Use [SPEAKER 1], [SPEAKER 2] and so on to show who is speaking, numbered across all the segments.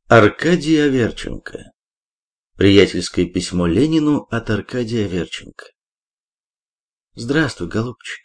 [SPEAKER 1] Аркадий Аверченко. Приятельское письмо Ленину от Аркадия Аверченко. Здравствуй, голубчик.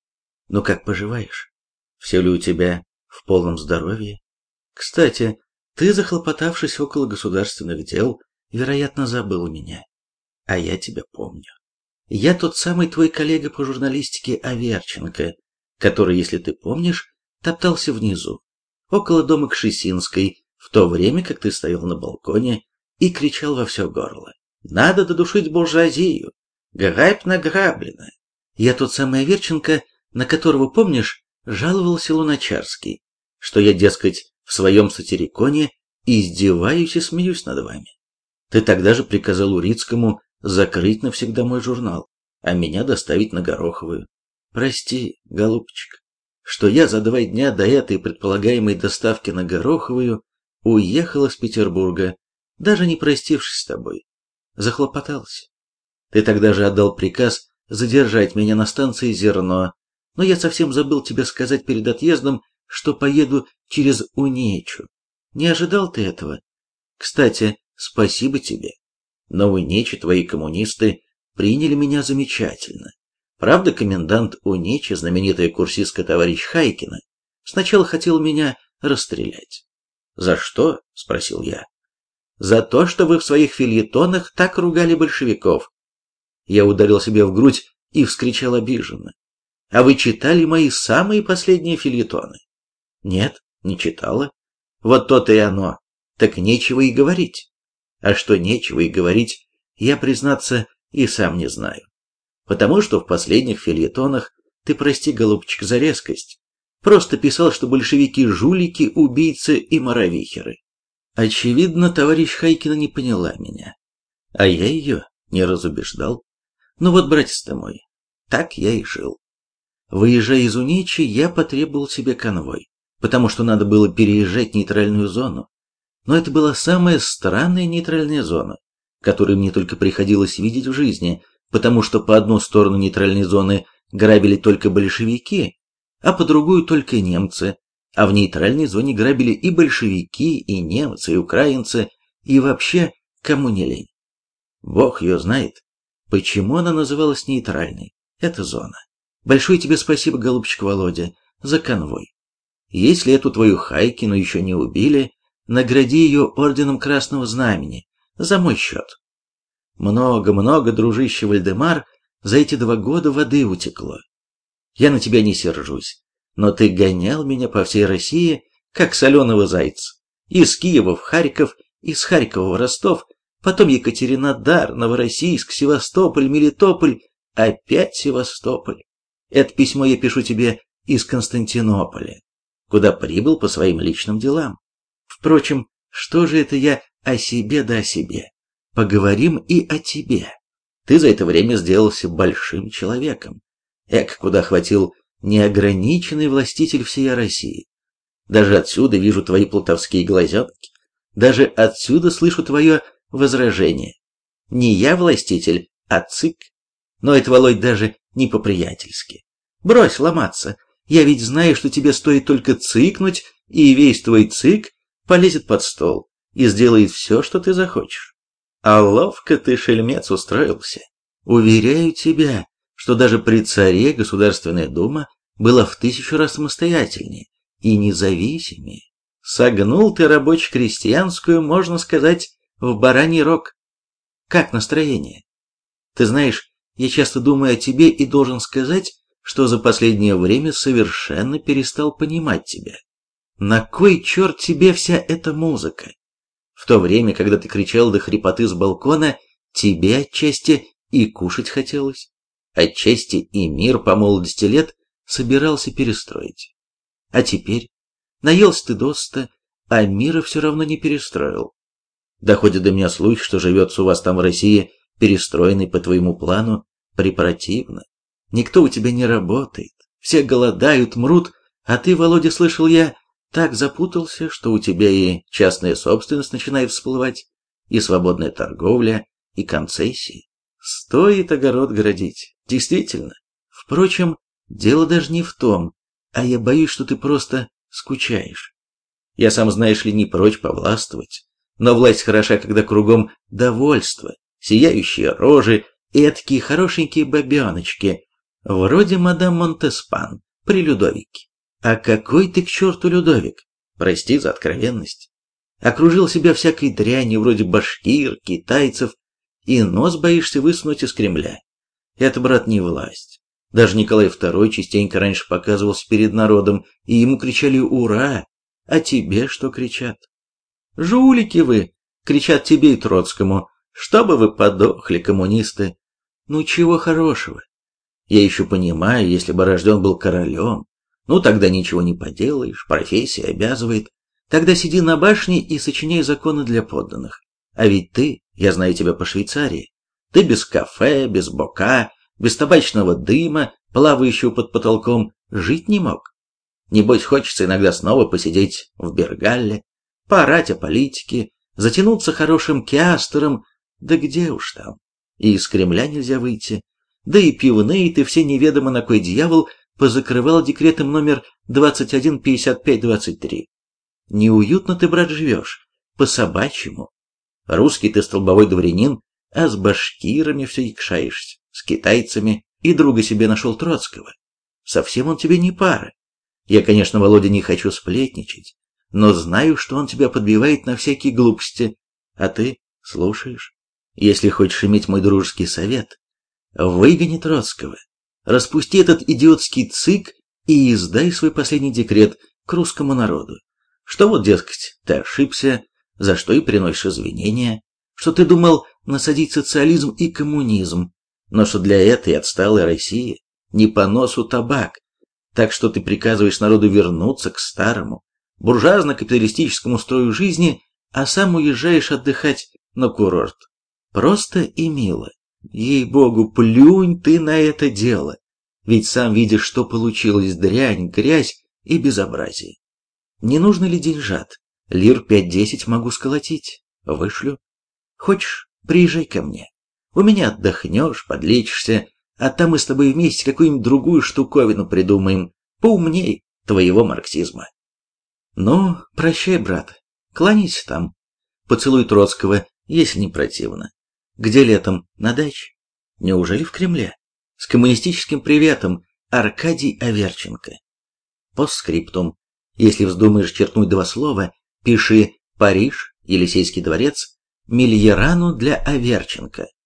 [SPEAKER 1] Ну как поживаешь? Все ли у тебя в полном здоровье? Кстати, ты, захлопотавшись около государственных дел, вероятно, забыл меня. А я тебя помню. Я тот самый твой коллега по журналистике Аверченко, который, если ты помнишь, топтался внизу, около дома Кшесинской, в то время, как ты стоял на балконе и кричал во все горло: «Надо додушить буржуазию! Грабь награблено!» Я тот самый Аверченко, на которого, помнишь, жаловался Луначарский, что я, дескать, в своем сатириконе издеваюсь и смеюсь над вами. Ты тогда же приказал Урицкому закрыть навсегда мой журнал, а меня доставить на Гороховую. Прости, голубчик, что я за 2 дня до этой предполагаемой доставки на Гороховую уехал из Петербурга, даже не простившись с тобой. Захлопотался. Ты тогда же отдал приказ задержать меня на станции Зерно, но я совсем забыл тебе сказать перед отъездом, что поеду через Унечу. Не ожидал ты этого? Кстати, спасибо тебе. Но в Унече твои коммунисты приняли меня замечательно. Правда, комендант Унечи, знаменитая курсистка товарищ Хайкина, сначала хотел меня расстрелять. «За что?» — спросил я. «За то, что вы в своих фельетонах так ругали большевиков». Я ударил себя в грудь и вскричал обиженно: «А вы читали мои самые последние фельетоны?» «Нет, не читала». «Вот то-то и оно. Так нечего и говорить». А что нечего и говорить, я, признаться, и сам не знаю. Потому что в последних фельетонах, ты прости, голубчик, за резкость, просто писал, что большевики жулики, убийцы и моровихеры. Очевидно, товарищ Хайкина не поняла меня, а я ее не разубеждал. Ну вот, братец ты мой, так я и жил. Выезжая из Унечи, я потребовал себе конвой, потому что надо было переезжать нейтральную зону. Но это была самая странная нейтральная зона, которую мне только приходилось видеть в жизни, потому что по одну сторону нейтральной зоны грабили только большевики, а по другую только немцы, а в нейтральной зоне грабили и большевики, и немцы, и украинцы, и вообще кому не лень. Бог ее знает, почему она называлась нейтральной, эта зона. Большое тебе спасибо, голубчик Володя, за конвой. Если эту твою Хайкину еще не убили, награди ее орденом Красного Знамени за мой счет. Много-много, дружище Вальдемар, за эти 2 года воды утекло. Я на тебя не сержусь, но ты гонял меня по всей России, как соленого зайца. Из Киева в Харьков, из Харькова в Ростов, потом Екатеринодар, Новороссийск, Севастополь, Мелитополь, опять Севастополь. Это письмо я пишу тебе из Константинополя, куда прибыл по своим личным делам. Впрочем, что же это я о себе да о себе? Поговорим и о тебе. Ты за это время сделался большим человеком. Эк, куда хватил неограниченный властитель всей России. Даже отсюда вижу твои плутовские глазенки. Даже отсюда слышу твое возражение. Не я властитель, а ЦИК. Но это, Володь, даже не по-приятельски. Брось ломаться. Я ведь знаю, что тебе стоит только цыкнуть, и весь твой ЦИК полезет под стол и сделает все, что ты захочешь. А ловко ты, шельмец, устроился. Уверяю тебя, что даже при царе Государственная Дума была в 1000 раз самостоятельнее и независимее. Согнул ты рабоче-крестьянскую, можно сказать, в бараний рог. Как настроение? Ты знаешь, я часто думаю о тебе и должен сказать, что за последнее время совершенно перестал понимать тебя. На кой черт тебе вся эта музыка? В то время, когда ты кричал до хрипоты с балкона, тебе отчасти и кушать хотелось. Отчасти и мир по молодости лет собирался перестроить. А теперь наелся ты досыта, а мира все равно не перестроил. Доходит до меня слух, что живется у вас там в России, перестроенный по твоему плану, препротивно. Никто у тебя не работает, все голодают, мрут, а ты, Володя, слышал я, так запутался, что у тебя и частная собственность начинает всплывать, и свободная торговля, и концессии. Стоит огород городить, действительно. Впрочем, дело даже не в том, я боюсь, что ты просто скучаешь. Я сам, знаешь ли, не прочь повластвовать, Но власть хороша, когда кругом довольство, сияющие рожи и такие хорошенькие бабеночки, вроде мадам Монтеспан при Людовике. А какой ты к черту Людовик? Прости за откровенность. Окружил себя всякой дрянью вроде башкир, китайцев, и нос боишься высунуть из Кремля. Это, брат, не власть. Даже Николай II частенько раньше показывался перед народом, и ему кричали «Ура!», а тебе что кричат? «Жулики вы!» — кричат тебе и Троцкому. «Чтобы вы подохли, коммунисты!» Ну чего хорошего? Я еще понимаю, если бы рожден был королем, ну тогда ничего не поделаешь, профессия обязывает. Тогда сиди на башне и сочиняй законы для подданных. А ведь ты, я знаю тебя по Швейцарии, ты без кафе, без бока, без табачного дыма, плавающего под потолком, жить не мог. Небось, хочется иногда снова посидеть в Бергалле, поорать о политике, затянуться хорошим киастером, да где уж там. И из Кремля нельзя выйти, да и пивные ты все неведомо на кой дьявол позакрывал декретом номер 2155-23. Неуютно ты, брат, живешь, по-собачьему. Русский ты столбовой дворянин, а с башкирами все якшаешься, с китайцами, и друга себе нашел Троцкого. Совсем он тебе не пара. Я, конечно, Володя, не хочу сплетничать, но знаю, что он тебя подбивает на всякие глупости, а ты слушаешь. Если хочешь иметь мой дружеский совет, выгони Троцкого, распусти этот идиотский ЦИК и издай свой последний декрет к русскому народу. Что вот, дескать, ты ошибся, за что и приносишь извинения, что ты думал насадить социализм и коммунизм, но что для этой отсталой России не по носу табак, так что ты приказываешь народу вернуться к старому, буржуазно-капиталистическому строю жизни, а сам уезжаешь отдыхать на курорт. Просто и мило. Ей-богу, плюнь ты на это дело, ведь сам видишь, что получилось: дрянь, грязь и безобразие. Не нужно ли деньжат? Лир 5-10 могу сколотить, вышлю. Хочешь, приезжай ко мне. У меня отдохнешь, подлечишься, а там мы с тобой вместе какую-нибудь другую штуковину придумаем, поумней твоего марксизма. Ну, прощай, брат, кланяйся там. Поцелуй Троцкого, если не противно. Где летом? На даче? Неужели в Кремле? С коммунистическим приветом, Аркадий Аверченко. Постскриптум. Если вздумаешь черкнуть два слова, пиши «Париж», «Елисейский дворец», «Мильерану для Аверченко».